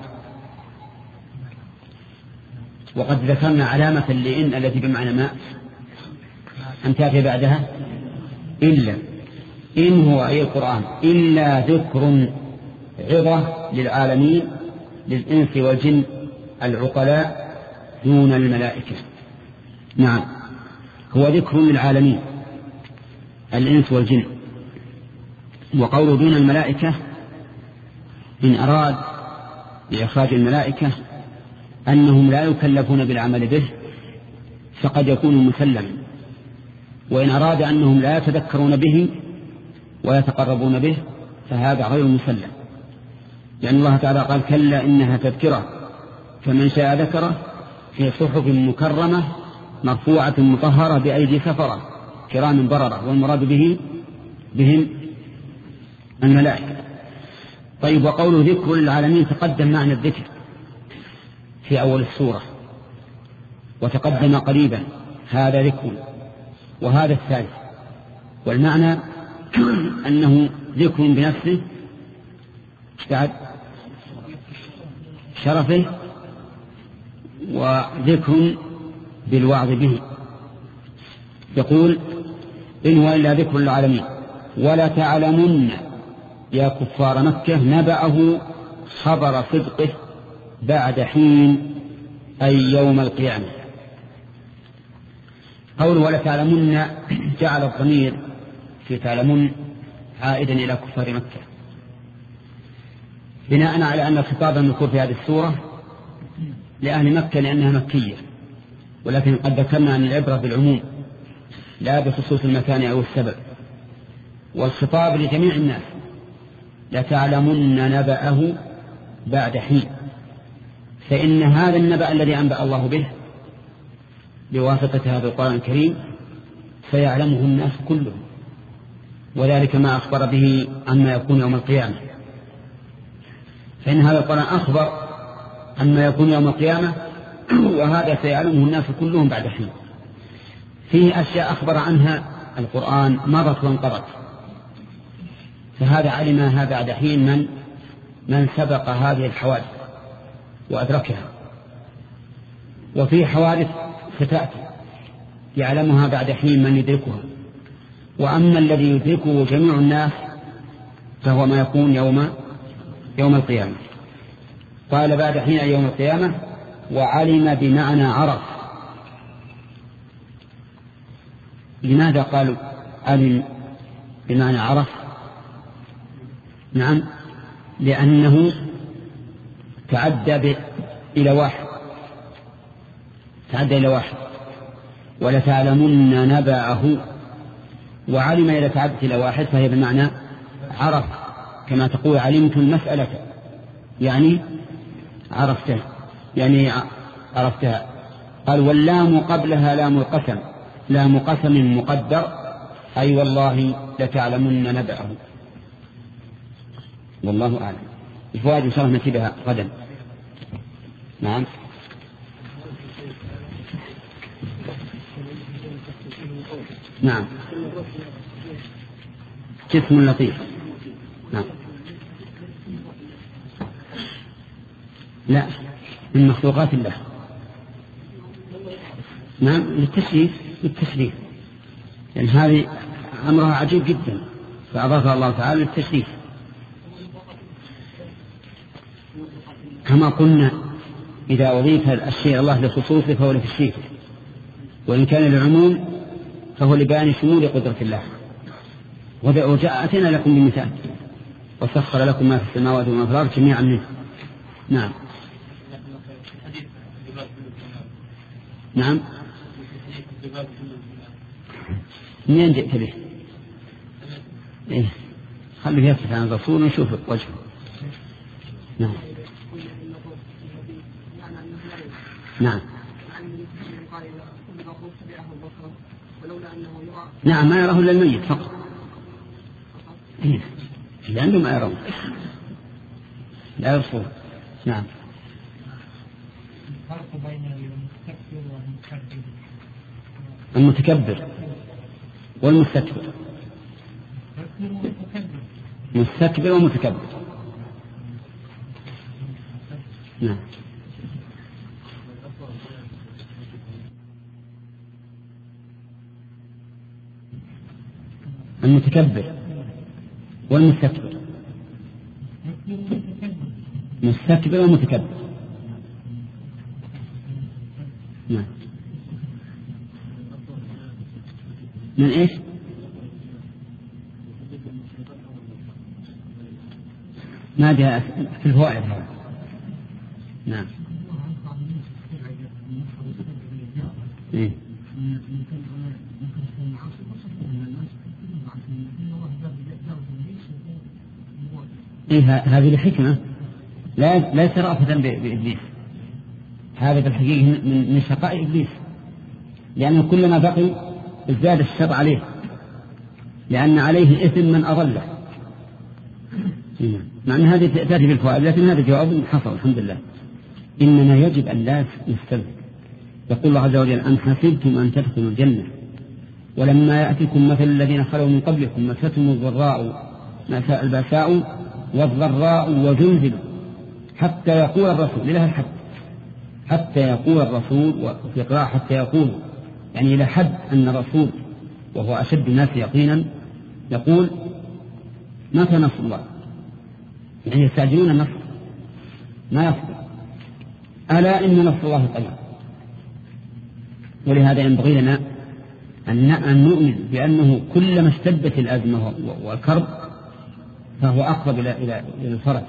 وقد ذكرنا علامة لإن التي بمعنى ماء أن تأتي بعدها إلا. إن هو أي القرآن إلا ذكر عظة للعالمين للإنس والجن العقلاء دون الملائكة. نعم هو ذكر للعالمين الإنس والجن. وقول دون الملائكة إن أراد بإخراج الملائكة أنهم لا يكلفون بالعمل به فقد يكون مسلما، وإن أراد أنهم لا يتذكرون به ويتقربون به فهذا غير مسلم، لأن الله تعالى قال كلا إنها تذكرة فمن شاء ذكره في صحف مكرمة مرفوعة مطهرة بأيدي سفرة كرام بررة، والمراد به بهم الملائكة. طيب وقول ذكر للعالمين تقدم معنى الذكر في أول السورة وتقدم قريبا هذا ذكر وهذا الثالث، والمعنى أنه ذكر بنفسه بعد شرفه وذكر بالوعظ به. يقول إن هو إلا ذكر للعالمين ولا تعلمن يا كفار مكة نبأه خبر صدقه بعد حين أي يوم القيامة. قول ولا تعلمن جعل الضمير في تعلمن عائدا إلى كفار مكة بناء على أن الخطاب المذكور في هذه السورة لأهل مكة لأنها مكية، ولكن قد ذكرنا أن العبرة بالعموم لا بخصوص المكان أو السبب، والخطاب لجميع الناس لتعلمن نبأه بعد حين، فإن هذا النبأ الذي أنبأ الله به بواسطة هذا القرآن الكريم سيعلمه الناس كلهم، وذلك ما أخبر به عما يكون يوم القيامة، فإن هذا القرآن أخبر عما يكون يوم القيامة وهذا سيعلمه الناس كلهم بعد حين. فيه أشياء أخبر عنها القرآن مضت وانقضت، فهذا علم هذا بعد حين من من سبق هذه الحوادث وأدركها، وفي حوادث ستأتي يعلمها بعد حين من يدركها، وأما الذي يدركه جميع الناس فهو ما يكون يوم يوم القيامة. قال بعد حين يوم القيامة وعلم بمعنى عرف. لماذا قالوا علم بمعنى عرف؟ نعم لأنه تعدى إلى واحد تعدى إلى واحد ولتعلمن نبأه، وعلم إذا تعدت إلى واحد فهي بمعنى عرف، كما تقول علمت المسألة يعني عرفتها يعني عرفتها. قال واللام قبلها لام القسم، لام قسم مقدر أي والله لتعلمن نبأه. والله أعلم. الفوائد إن شاء الله نتبها غدا. نعم نعم جسم لطيف. نعم لا من مخلوقات الله. نعم للتشريف للتشريف يعني هذه أمرها عجيب جدا، فأضافها الله تعالى للتشريف. كما قلنا إذا أضيف الشيء الله لخصوصه فهو لتشريف، وإن كان للعموم فهو لبيان شمول قدرة الله. وجاء أتينا لكم بمثال وسخر لكم ما في السماوات وما في الأرض جميعا منه. نعم نعم منين جئت به؟ إيه؟ خليه يفتح عن الرسول ونشوف وجهه. نعم نعم نعم ما يراه إلا الميت فقط. إيه؟ لأنه ما يراه لا يرصوه. نعم. الفرق بين المستكبر والمتكبر. المتكبر والمستكبر. مستكبر ومتكبر. نعم. المتكبر والمستكبر. مستكبر ومتكبر. نعم. من ايش؟ ما جاء في الفوائد هذا. نعم. إيه؟ إيه هذه الحكمة لا ليس رأفة بإبليس، هذا بالحقيقة من من شقاء إبليس، لأنه كلما بقي ازداد الشر عليه، لأن عليه إثم من أضله. مع أن هذه تأتي بالفوائد، لكن هذا جواب حصل الحمد لله. إنما يجب أن لا نستبعد. يقول الله عز وجل أم حسبتم أن تدخلوا الجنة ولما يأتكم مثل الذين خلوا من قبلكم مستهم الضراء مساء الباساء والضراء وزلزلوا حتى يقول الرسول إلى الحد، حتى يقول الرسول، وفي قراءة حتى يقول يعني إلى حد أن الرسول وهو أشد الناس يقينا يقول متى نصر الله، يعني يستعجلون النصر ما يصبر، ألا إن نصر الله قريب. ولهذا ينبغي لنا أن نؤمن بأنه كلما اشتدت الأزمة والكرب فهو أقرب إلى الفرج،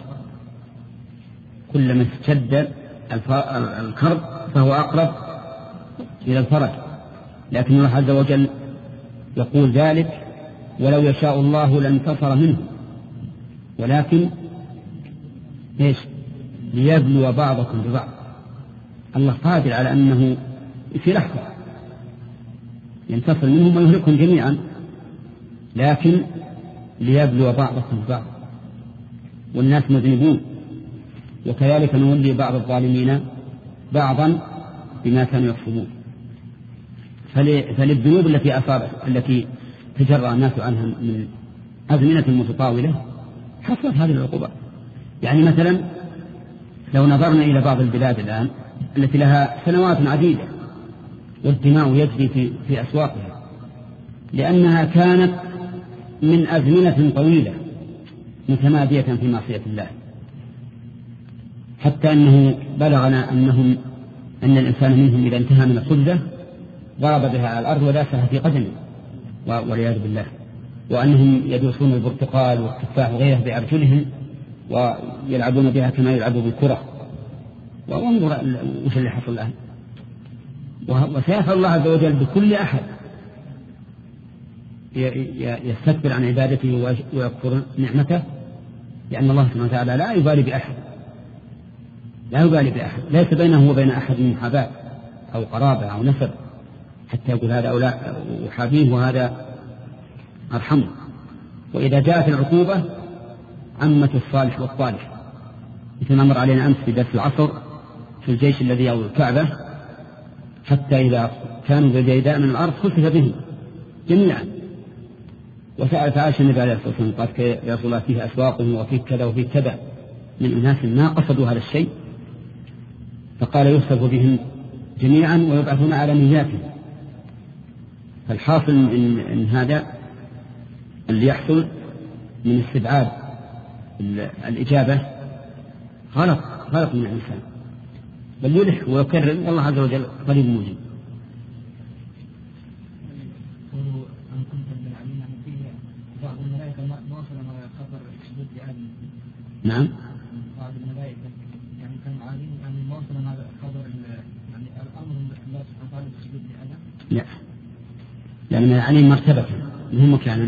كلما اشتد الكرب فهو أقرب إلى الفرج. لكن الله عز وجل يقول ذلك ولو يشاء الله لانتصر منه، ولكن إيش؟ ليبلو بعضكم ببعض. الله قادر على أنه في لحظة ينتصر منهم ويهلكهم جميعا، لكن ليبلو بعضكم ببعض، والناس مذنبون، وكذلك نولي بعض الظالمين بعضا بما كانوا يكسبون. فللذنوب التي أصابت التي تجرأ الناس عنها من أزمنة متطاولة حصلت هذه العقوبات. يعني مثلا لو نظرنا إلى بعض البلاد الآن التي لها سنوات عديدة والدماء يجري في, في أسواقها لأنها كانت من أزمنة طويلة متمادية في معصية الله، حتى أنه بلغنا أنهم أن الإنسان منهم إذا انتهى من الخبزة ضرب بها على الأرض وداسها في قدمه والعياذ بالله، وأنهم يدوسون البرتقال والتفاح وغيره بأرجلهم ويلعبون بها كما يلعبوا بالكرة. وانظر وش اللي حصل الآن. وسيفعل الله عز وجل بكل أحد يستكبر عن عبادته ويكفر نعمته، لأن الله سبحانه وتعالى لا يبالي بأحد، لا يبالي بأحد، ليس بينه وبين أحد من حباب أو قرابة أو نسب حتى يقول هذا أولى أحابيه وهذا أرحمه. وإذا جاءت العقوبة عمة الصالح والطالح، مثل ما مر علينا أمس في درس العصر في الجيش الذي يغزو الكعبة، حتى إذا كانوا بجيداء من الأرض خسف بهم جميعا. وسألت عائشة النبي عليه الصلاة والسلام قالت يا رسول الله فيه أسواقهم وفيه كذا وفيه كذا من أناس ما قصدوا هذا الشيء، فقال يخسف بهم جميعا ويبعثون على نياتهم. فالحاصل إن, إن هذا اللي يحصل من استبعاد الإجابة غلط غلط من الإنسان، بل يلح ويكرر والله عز وجل قريب موجب. بعض الملائكة مواصلة مع خبر السجود لآدم. نعم. بعض الملائكة يعني كانوا عالمين يعني مواصلة مع خبر يعني الأمر الله سبحانه وتعالى بالسجود لآدم. لا، لأن يعني مرتبة هم كانوا.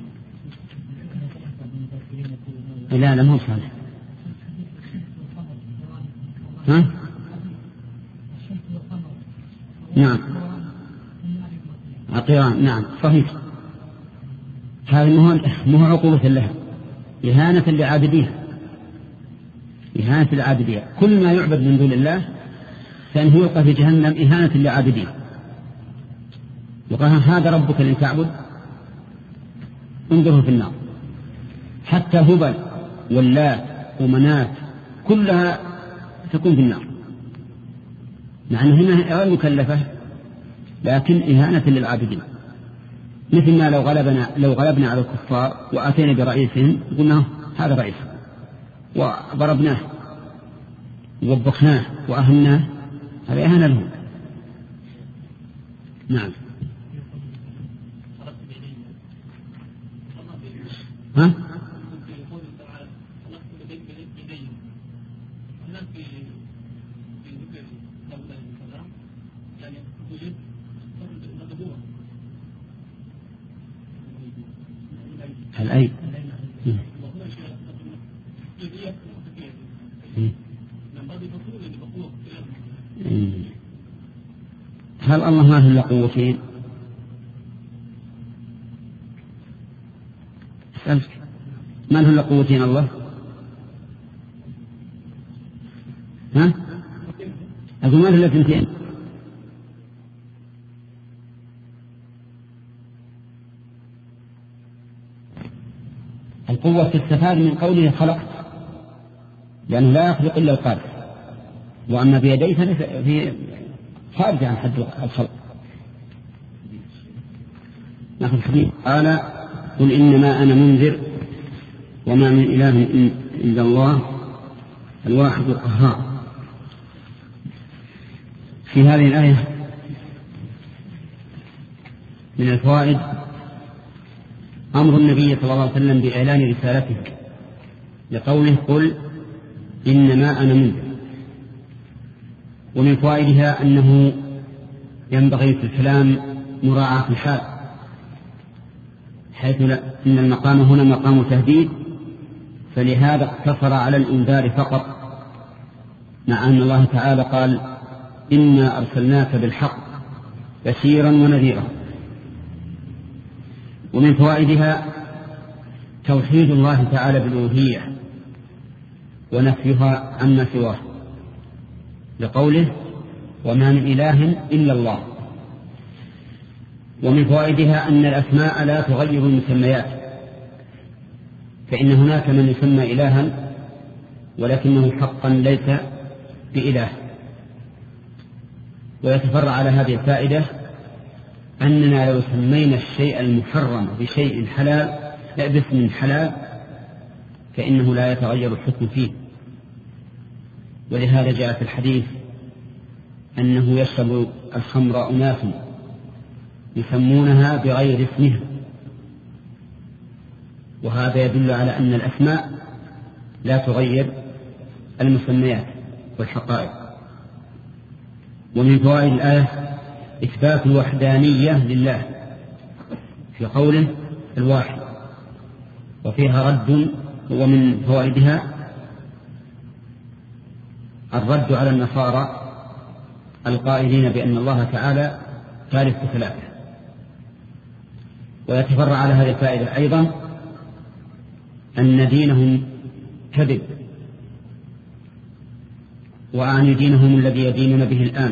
لا لا مو صالح. ها؟ نعم. عقيران نعم صحيح. هذه مو عقوبة لها، إهانة لعابديها، إهانة لعابديها. كل ما يعبد من دون الله فإنه يلقى في جهنم إهانة لعابديها. يقال هذا ربك الذي تعبد انظره في النار. حتى هبل واللات ومنات كلها تكون في النار، مع أنها غير مكلفة لكن إهانة للعابدين. مثل ما لو غلبنا لو غلبنا على الكفار وأتينا برئيسهم قلنا هذا رئيس وضربناه ووبخناه وأهناه، هذا إهانة لهم. نعم. ها؟ الأيد. هل الله ما له قوتين؟ أسألك ما له قوتين الله؟ ها؟ أقول ما له ثنتين. القوة تستفاد من قوله خلق، لأنه لا يخلق إلا القادر، وأما بيديه ففي خارج عن حد الخلق. ناخذ حديث قال قل إنما أنا منذر وما من إله إلا الله الواحد القهار. في هذه الآية من الفوائد أمر النبي صلى الله عليه وسلم بإعلان رسالته لقوله قل إنما أنا منذر. ومن فوائدها أنه ينبغي في الكلام مراعاة الحال، حيث إن المقام هنا مقام تهديد، فلهذا اقتصر على الإنذار فقط، مع أن الله تعالى قال إنا أرسلناك بالحق بشيرا ونذيرا. ومن فوائدها توحيد الله تعالى بالألوهية ونفيها عما سواه، لقوله وما من إله إلا الله. ومن فوائدها أن الأسماء لا تغير المسميات، فإن هناك من يسمى إلها ولكنه حقا ليس بإله. ويتفرع على هذه الفائدة أننا لو سمينا الشيء المحرم بشيء حلال باسم حلال فإنه لا يتغير الحكم فيه. ولهذا جاء في الحديث أنه يشرب الخمر أناس يسمونها بغير اسمها، وهذا يدل على أن الأسماء لا تغير المسميات والحقائق. ومن فوائد الآية إثبات الوحدانية لله في قوله الواحد، وفيها رد. ومن فوائدها الرد على النصارى القائلين بأن الله تعالى ثالث ثلاثة. ويتفرع على هذه الفائدة أيضا أن دينهم كذب، وأعني دينهم الذي يدينون به الآن،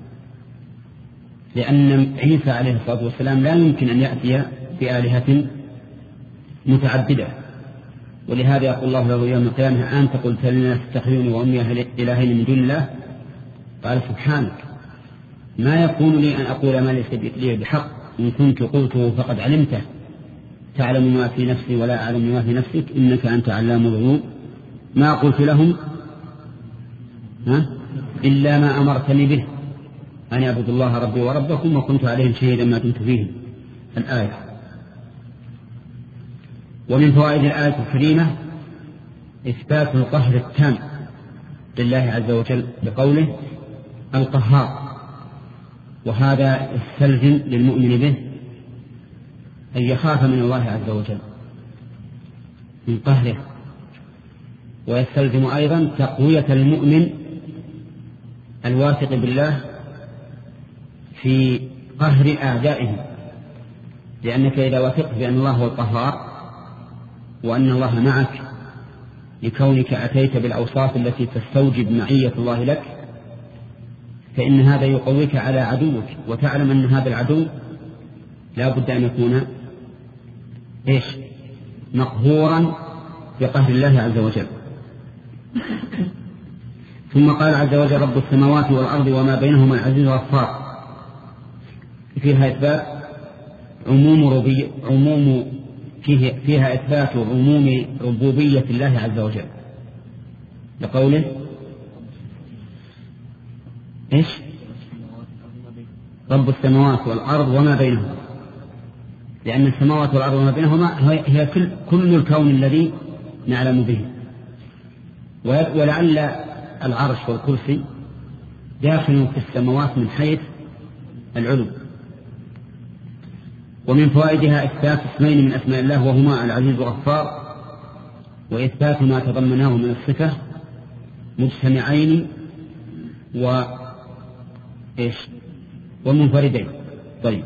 لأن عيسى عليه الصلاة والسلام لا يمكن أن يأتي بآلهة متعددة. ولهذا يقول الله له يوم القيامة أنت قلت لنا تتخذوني وأمي إلهين من دون الله؟ قال سبحانك ما يكون لي أن أقول ما ليس لي بحق، إن كنت قلته فقد علمته تعلم ما في نفسي ولا أعلم ما في نفسك إنك أنت علام الغيوب ما قلت لهم ها إلا ما أمرتني به أن يعبدوا الله ربي وربكم وكنت عليهم شهيدا ما دمت فيهم. الآية. ومن فوائد الآية الكريمة إثبات القهر التام لله عز وجل بقوله القهار، وهذا يستلزم للمؤمن به أن يخاف من الله عز وجل من قهره، ويستلزم أيضا تقوية المؤمن الواثق بالله في قهر أعدائه، لأنك إذا وثقت بأن الله هو القهار وأن الله معك لكونك أتيت بالأوصاف التي تستوجب معية الله لك، فإن هذا يقويك على عدوك، وتعلم أن هذا العدو لا بد أن يكون إيش مقهورا بقهر الله عز وجل. ثم قال عز وجل رب السماوات والأرض وما بينهما العزيز الغفار، فيها إثبات عموم ربي عموم فيه فيها إثبات عموم ربوبية الله عز وجل لقوله إيش رب السماوات والأرض وما بينهما، لأن السماوات والأرض وما بينهما هي كل, كل الكون الذي نعلم به، ولعل العرش والكرسي داخل في السماوات من حيث العلو. ومن فوائدها إثبات اسمين من أسماء الله وهما العزيز والغفار، وإثبات ما تضمناه من الصفة مجتمعين و إيش ومنفردين. طيب،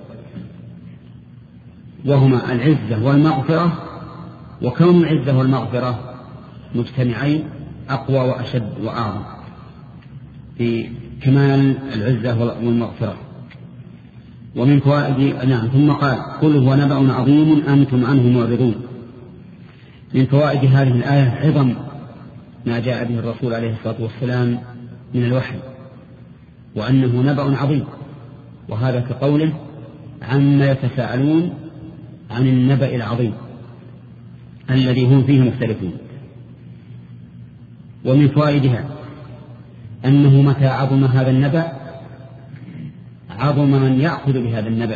وهما العزة والمغفرة، وكون العزة والمغفرة مجتمعين أقوى وأشد وأعظم في كمال العزة والمغفرة. ومن فوائد نعم ثم قال قل هو نبأ عظيم أنتم عنه معرضون. من فوائد هذه الآية عظم ما جاء به الرسول عليه الصلاة والسلام من الوحي، وأنه نبأ عظيم، وهذا كقوله عما يتساءلون عن النبأ العظيم الذي هم فيه مختلفون. ومن فوائدها أنه متى عظم هذا النبأ عظم من يأخذ بهذا النبأ،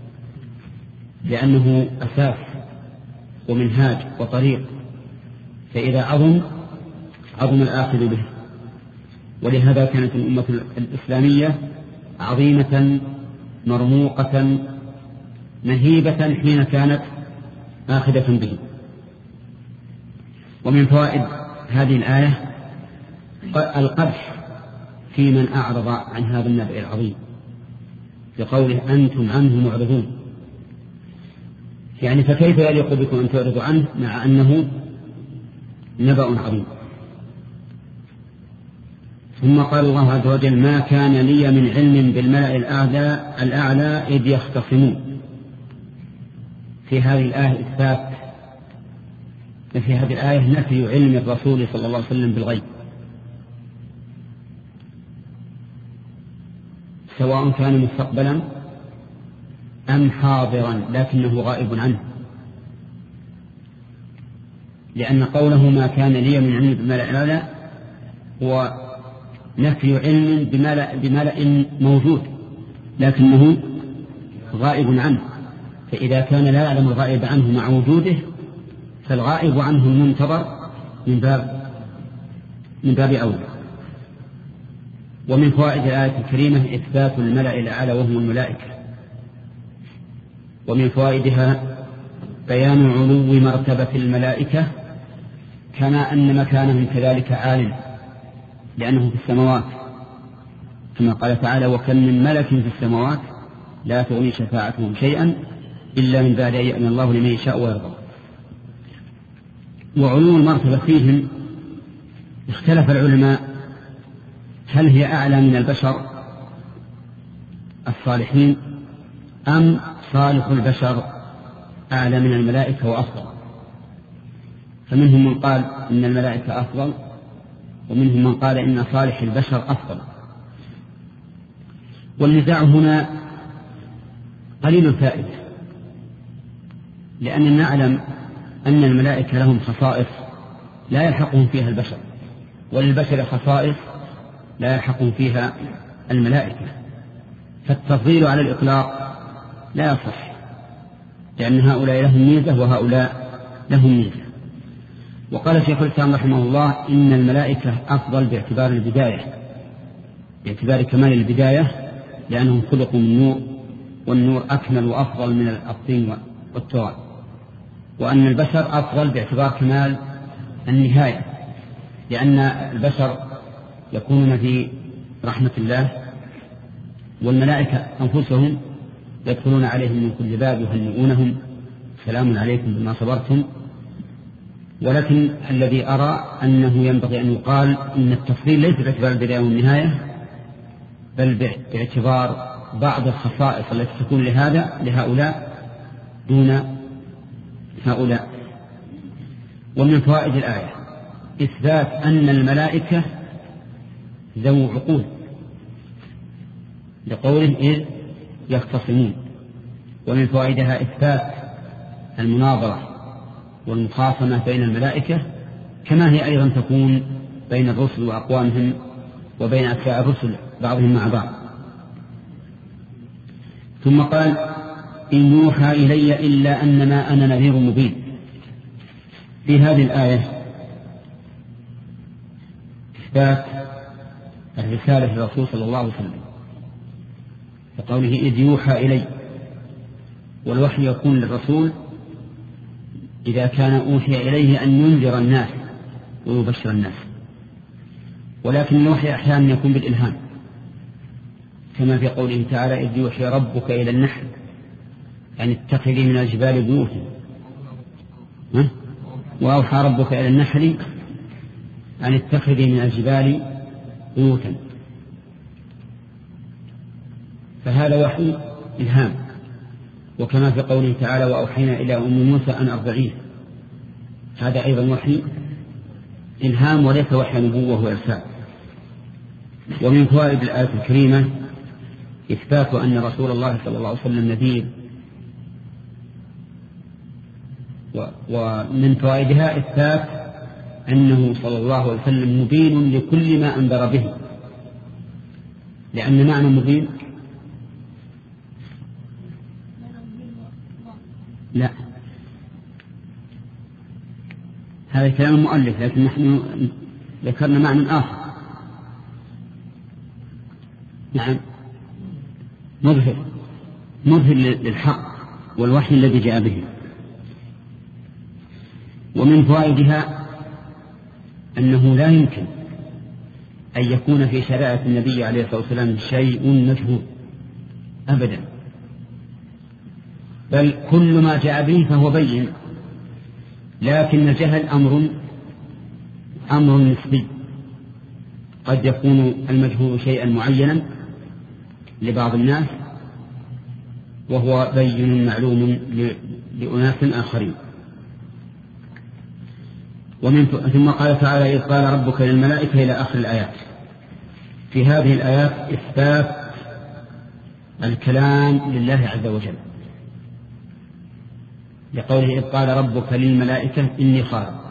لأنه أساس ومنهاج وطريق، فإذا عظم عظم الآخذ به. ولهذا كانت الأمة الإسلامية عظيمة مرموقة مهيبة حين كانت آخذة به. ومن فوائد هذه الآية القدح في من أعرض عن هذا النبأ العظيم بقوله أنتم عنه معرضون، يعني فكيف يليق بكم أن تعرضوا عنه مع أنه نبأ عظيم. ثم قال الله عز وجل ما كان لي من علم بالملأ الأعلى, الأعلى إذ يختصمون. في هذه الآية إثبات، في هذه الآية نفي علم الرسول صلى الله عليه وسلم بالغيب، سواء كان مستقبلا أم حاضرا لكنه غائب عنه، لأن قوله ما كان لي من علم بالملأ الأعلى هو نفي علم بملأ, بملأ موجود لكنه غائب عنه، فإذا كان لا يعلم الغائب عنه مع وجوده فالغائب عنه المنتظر من باب من باب أولى. ومن فوائد الآية الكريمة إثبات الملأ الأعلى وهم الملائكة. ومن فوائدها بيان علو مرتبة الملائكة كما أن مكانهم كذلك عال، لأنهم في السماوات، كما قال تعالى وكم من ملك في السماوات لا تغني شفاعتهم شيئا إلا من بعد أن يأذن الله لمن يشاء ويرضى. وعلو المرتبة فيهم اختلف العلماء هل هي أعلى من البشر الصالحين أم صالح البشر أعلى من الملائكة وأفضل. فمنهم من قال إن الملائكة أفضل، ومنهم من قال إن صالح البشر أفضل. والنزاع هنا قليل الفائدة، لأننا نعلم أن الملائكة لهم خصائص لا يلحقهم فيها البشر، وللبشر خصائص لا يلحقهم فيها الملائكة، فالتفضيل على الإطلاق لا يصح، لأن هؤلاء لهم ميزة وهؤلاء لهم ميزة. وقال شيخ الإسلام رحمه الله إن الملائكة أفضل باعتبار البداية، باعتبار كمال البداية، لأنهم خلقوا من نور، والنور أكمل وأفضل من الطين والتراب، وأن البشر أفضل باعتبار كمال النهاية، لأن البشر يكونون في رحمة الله، والملائكة أنفسهم يدخلون عليهم من كل باب يهنئونهم سلام عليكم بما صبرتم. ولكن الذي أرى أنه ينبغي أن يقال إن التفضيل ليس باعتبار البداية والنهاية، بل باعتبار بعض الخصائص التي تكون لهذا لهؤلاء دون هؤلاء. ومن فوائد الآية إثبات أن الملائكة ذو عقول، لقوله إذ يختصمون. ومن فوائدها إثبات المناظرة والمخاصمة بين الملائكة، كما هي أيضا تكون بين الرسل وأقوامهم وبين أتباع الرسل بعضهم مع بعض. ثم قال إن يوحى إلي إلا أنما أنا نذير مبين. في هذه الآية إثبات الرسالة للرسول صلى الله عليه وسلم، فقوله إذ يوحى إلي، والوحي يكون للرسول إذا كان أوحي إليه أن ينذر الناس ويبشر الناس، ولكن الوحي أحيانا يكون بالإلهام، كما في قوله تعالى إذ يوحي ربك إلى النحل يعني اتخذي من الجبال بيوتا، وأوحى ربك إلى النحل أن اتخذي من الجبال بيوتا، فهذا وحي إلهام. وكما في قوله تعالى وأوحينا إلى أم موسى أن أرضعيه، هذا أيضا وحي إلهام وليس وحي نبوة وإرسال. ومن فوائد الآية الكريمة إثبات أن رسول الله صلى الله عليه وسلم نذير، ومن فوائدها إثبات أنه صلى الله عليه وسلم مبين لكل ما أنذر به، لأن معنى مبين لا، هذا كلام المؤلف، لكن نحن ذكرنا معنى آخر. نعم، مظهر مظهر للحق والوحي الذي جاء به. ومن فوائدها أنه لا يمكن أن يكون في شريعة النبي عليه الصلاة والسلام شيء مجهول أبدا، بل كل ما جاء به فهو بين، لكن الجهل أمر أمر نسبي، قد يكون المجهول شيئا معينا لبعض الناس وهو بين معلوم لأناس آخرين. ومن ثم قال تعالى إذ قال ربك للملائكة إلى آخر الآيات. في هذه الآيات إثبات الكلام لله عز وجل، لقوله إذ قال ربك للملائكة إني خالق،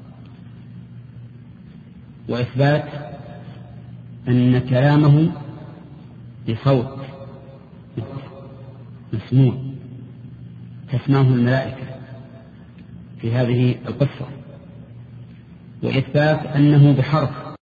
وإثبات أن كلامه بصوت مسموع تسمعه الملائكة في هذه القصة، وإثبات أنه بحرف